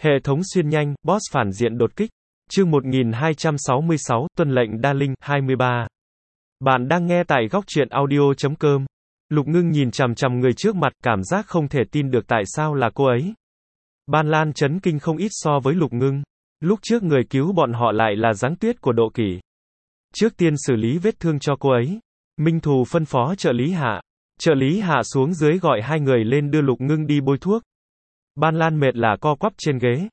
Hệ thống xuyên nhanh, boss phản diện đột kích. Chương 1266, tuân lệnh đa linh, 23. Bạn đang nghe tại góc truyện audio.com. Lục Ngưng nhìn chằm chằm người trước mặt, cảm giác không thể tin được tại sao là cô ấy. Ban Lan chấn kinh không ít so với Lục Ngưng. Lúc trước người cứu bọn họ lại là Giáng Tuyết của Độ Kỷ. Trước tiên xử lý vết thương cho cô ấy. Minh Thù phân phó trợ lý Hạ. Trợ lý Hạ xuống dưới gọi hai người lên đưa Lục Ngưng đi bôi thuốc. Ban Lan mệt là co quắp trên ghế.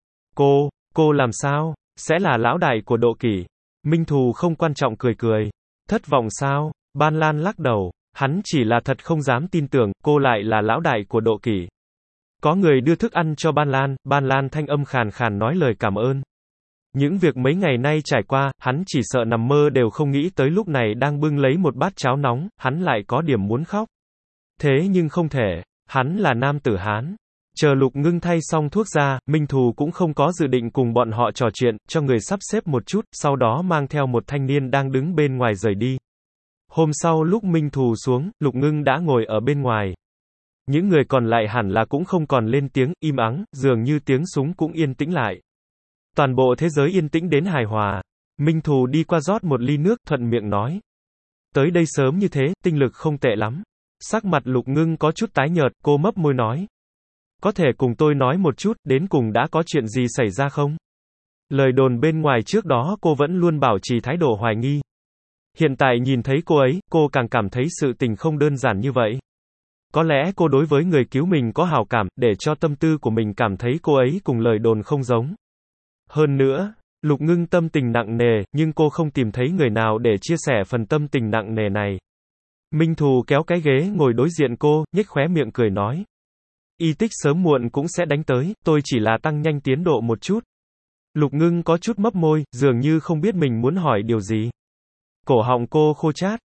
Cô làm sao? Sẽ là lão đại của Độ Kỷ. Minh Thù không quan trọng cười cười. Thất vọng sao? Ban Lan lắc đầu. Hắn chỉ là thật không dám tin tưởng, cô lại là lão đại của Độ Kỷ. Có người đưa thức ăn cho Ban Lan thanh âm khàn khàn nói lời cảm ơn. Những việc mấy ngày nay trải qua, hắn chỉ sợ nằm mơ đều không nghĩ tới lúc này đang bưng lấy một bát cháo nóng, hắn lại có điểm muốn khóc. Thế nhưng không thể, hắn là nam tử Hán. Chờ Lục Ngưng thay xong thuốc ra, Minh Thù cũng không có dự định cùng bọn họ trò chuyện, cho người sắp xếp một chút, sau đó mang theo một thanh niên đang đứng bên ngoài rời đi. Hôm sau lúc Minh Thù xuống, Lục Ngưng đã ngồi ở bên ngoài. Những người còn lại hẳn là cũng không còn lên tiếng, im ắng, dường như tiếng súng cũng yên tĩnh lại. Toàn bộ thế giới yên tĩnh đến hài hòa. Minh Thù đi qua rót một ly nước, thuận miệng nói. Tới đây sớm như thế, tinh lực không tệ lắm. Sắc mặt Lục Ngưng có chút tái nhợt, cô mấp môi nói. Có thể cùng tôi nói một chút, đến cùng đã có chuyện gì xảy ra không? Lời đồn bên ngoài trước đó cô vẫn luôn bảo trì thái độ hoài nghi. Hiện tại nhìn thấy cô ấy, cô càng cảm thấy sự tình không đơn giản như vậy. Có lẽ cô đối với người cứu mình có hảo cảm, để cho tâm tư của mình cảm thấy cô ấy cùng lời đồn không giống. Hơn nữa, Lục Ngưng tâm tình nặng nề, nhưng cô không tìm thấy người nào để chia sẻ phần tâm tình nặng nề này. Minh Thù kéo cái ghế ngồi đối diện cô, nhếch khóe miệng cười nói. Y tích sớm muộn cũng sẽ đánh tới, tôi chỉ là tăng nhanh tiến độ một chút. Lục Ngưng có chút mấp môi, dường như không biết mình muốn hỏi điều gì. Cổ họng cô khô chát.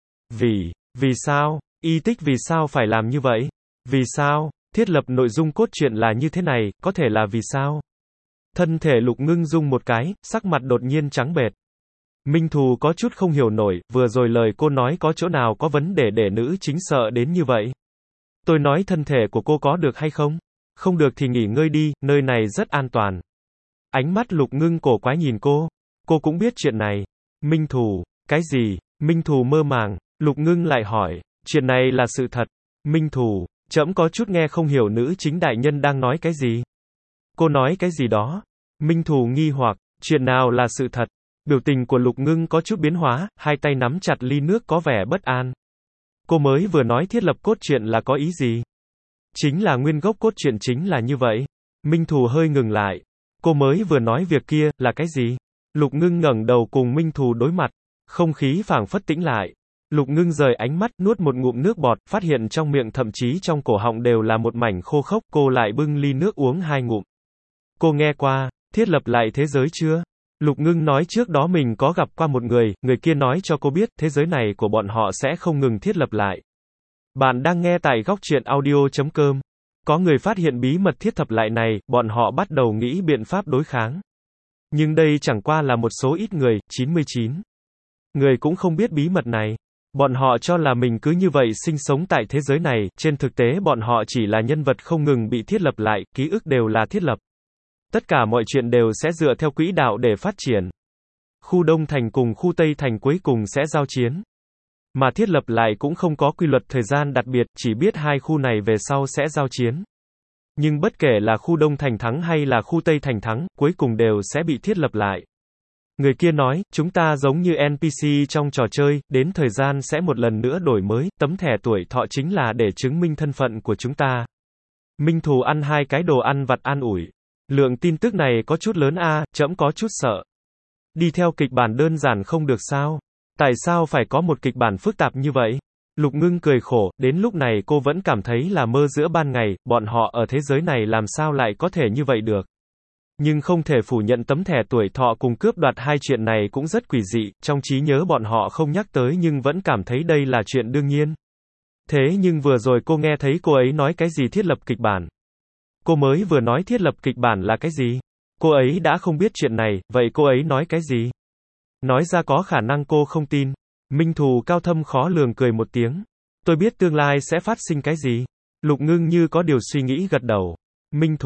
Vì sao? Y tích vì sao phải làm như vậy? Vì sao? Thiết lập nội dung cốt truyện là như thế này, có thể là vì sao? Thân thể Lục Ngưng rung một cái, sắc mặt đột nhiên trắng bệch. Minh Thù có chút không hiểu nổi, vừa rồi lời cô nói có chỗ nào có vấn đề để nữ chính sợ đến như vậy? Tôi nói thân thể của cô có được hay không? Không được thì nghỉ ngơi đi, nơi này rất an toàn. Ánh mắt Lục Ngưng cổ quái nhìn cô. Cô cũng biết chuyện này. Minh Thù, cái gì? Minh Thù mơ màng. Lục Ngưng lại hỏi, chuyện này là sự thật. Minh Thù, trẫm có chút nghe không hiểu nữ chính đại nhân đang nói cái gì. Cô nói cái gì đó? Minh Thù nghi hoặc, chuyện nào là sự thật? Biểu tình của Lục Ngưng có chút biến hóa, hai tay nắm chặt ly nước có vẻ bất an. Cô mới vừa nói thiết lập cốt truyện là có ý gì? Chính là nguyên gốc cốt truyện chính là như vậy. Minh Thù hơi ngừng lại. Cô mới vừa nói việc kia, là cái gì? Lục Ngưng ngẩng đầu cùng Minh Thù đối mặt. Không khí phảng phất tĩnh lại. Lục Ngưng rời ánh mắt, nuốt một ngụm nước bọt, phát hiện trong miệng thậm chí trong cổ họng đều là một mảnh khô khốc, cô lại bưng ly nước uống hai ngụm. Cô nghe qua, thiết lập lại thế giới chưa? Lục Ngưng nói trước đó mình có gặp qua một người kia nói cho cô biết, thế giới này của bọn họ sẽ không ngừng thiết lập lại. Bạn đang nghe tại góc truyện audio.com. Có người phát hiện bí mật thiết lập lại này, bọn họ bắt đầu nghĩ biện pháp đối kháng. Nhưng đây chẳng qua là một số ít người, 99. Người cũng không biết bí mật này. Bọn họ cho là mình cứ như vậy sinh sống tại thế giới này, trên thực tế bọn họ chỉ là nhân vật không ngừng bị thiết lập lại, ký ức đều là thiết lập. Tất cả mọi chuyện đều sẽ dựa theo quỹ đạo để phát triển. Khu Đông Thành cùng khu Tây Thành cuối cùng sẽ giao chiến. Mà thiết lập lại cũng không có quy luật thời gian đặc biệt, chỉ biết hai khu này về sau sẽ giao chiến. Nhưng bất kể là khu Đông Thành thắng hay là khu Tây Thành thắng, cuối cùng đều sẽ bị thiết lập lại. Người kia nói, chúng ta giống như NPC trong trò chơi, đến thời gian sẽ một lần nữa đổi mới, tấm thẻ tuổi thọ chính là để chứng minh thân phận của chúng ta. Minh Thù ăn hai cái đồ ăn vặt an ủi. Lượng tin tức này có chút lớn a, trẫm có chút sợ. Đi theo kịch bản đơn giản không được sao? Tại sao phải có một kịch bản phức tạp như vậy? Lục Ngưng cười khổ, đến lúc này cô vẫn cảm thấy là mơ giữa ban ngày, bọn họ ở thế giới này làm sao lại có thể như vậy được. Nhưng không thể phủ nhận tấm thẻ tuổi thọ cùng cướp đoạt hai chuyện này cũng rất quỷ dị, trong trí nhớ bọn họ không nhắc tới nhưng vẫn cảm thấy đây là chuyện đương nhiên. Thế nhưng vừa rồi cô nghe thấy cô ấy nói cái gì thiết lập kịch bản. Cô mới vừa nói thiết lập kịch bản là cái gì? Cô ấy đã không biết chuyện này, vậy cô ấy nói cái gì? Nói ra có khả năng cô không tin. Minh Thù cao thâm khó lường cười một tiếng. Tôi biết tương lai sẽ phát sinh cái gì? Lục Ngưng như có điều suy nghĩ gật đầu. Minh Thù,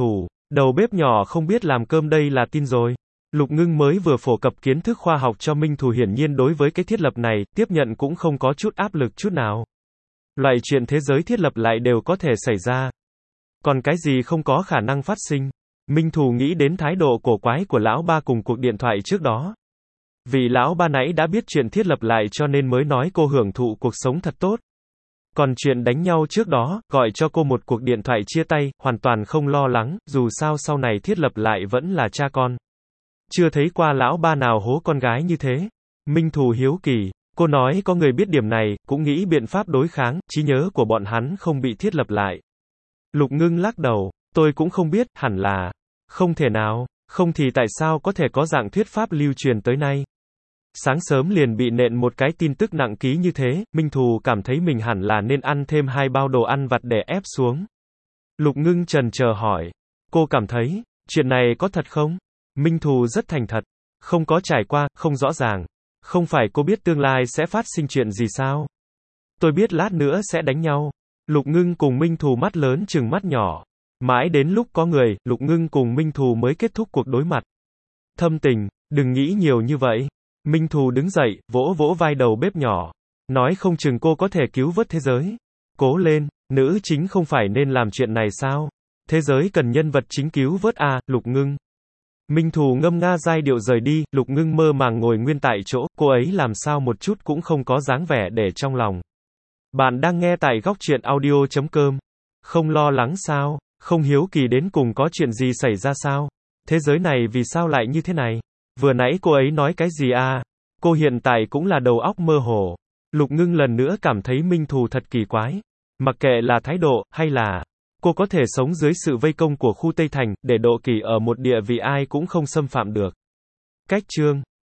Đầu bếp nhỏ không biết làm cơm đây là tin rồi. Lục Ngưng mới vừa phổ cập kiến thức khoa học cho Minh Thù, hiển nhiên đối với cái thiết lập này, tiếp nhận cũng không có chút áp lực chút nào. Loại chuyện thế giới thiết lập lại đều có thể xảy ra. Còn cái gì không có khả năng phát sinh? Minh Thù nghĩ đến thái độ cổ quái của lão ba cùng cuộc điện thoại trước đó. Vì lão ba nãy đã biết chuyện thiết lập lại cho nên mới nói cô hưởng thụ cuộc sống thật tốt. Còn chuyện đánh nhau trước đó, gọi cho cô một cuộc điện thoại chia tay, hoàn toàn không lo lắng, dù sao sau này thiết lập lại vẫn là cha con. Chưa thấy qua lão ba nào hố con gái như thế. Minh Thù hiếu kỳ. Cô nói có người biết điểm này, cũng nghĩ biện pháp đối kháng, trí nhớ của bọn hắn không bị thiết lập lại. Lục Ngưng lắc đầu. Tôi cũng không biết, hẳn là không thể nào, không thì tại sao có thể có dạng thuyết pháp lưu truyền tới nay. Sáng sớm liền bị nện một cái tin tức nặng ký như thế, Minh Thù cảm thấy mình hẳn là nên ăn thêm 2 bao đồ ăn vặt để ép xuống. Lục Ngưng chần chờ hỏi. Cô cảm thấy, chuyện này có thật không? Minh Thù rất thành thật. Không có trải qua, không rõ ràng. Không phải cô biết tương lai sẽ phát sinh chuyện gì sao? Tôi biết lát nữa sẽ đánh nhau. Lục Ngưng cùng Minh Thù mắt lớn chừng mắt nhỏ. Mãi đến lúc có người, Lục Ngưng cùng Minh Thù mới kết thúc cuộc đối mặt. Thâm tình, đừng nghĩ nhiều như vậy. Minh Thù đứng dậy, vỗ vỗ vai đầu bếp nhỏ. Nói không chừng cô có thể cứu vớt thế giới. Cố lên, nữ chính không phải nên làm chuyện này sao? Thế giới cần nhân vật chính cứu vớt à, Lục Ngưng. Minh Thù ngâm nga giai điệu rời đi, Lục Ngưng mơ màng ngồi nguyên tại chỗ, cô ấy làm sao một chút cũng không có dáng vẻ để trong lòng. Bạn đang nghe tại góc truyện audio.com. Không lo lắng sao? Không hiếu kỳ đến cùng có chuyện gì xảy ra sao? Thế giới này vì sao lại như thế này? Vừa nãy cô ấy nói cái gì à? Cô hiện tại cũng là đầu óc mơ hồ. Lục Ngưng lần nữa cảm thấy Minh Thù thật kỳ quái. Mặc kệ là thái độ, hay là cô có thể sống dưới sự vây công của khu Tây Thành, để độ kỷ ở một địa vị ai cũng không xâm phạm được. Cách chương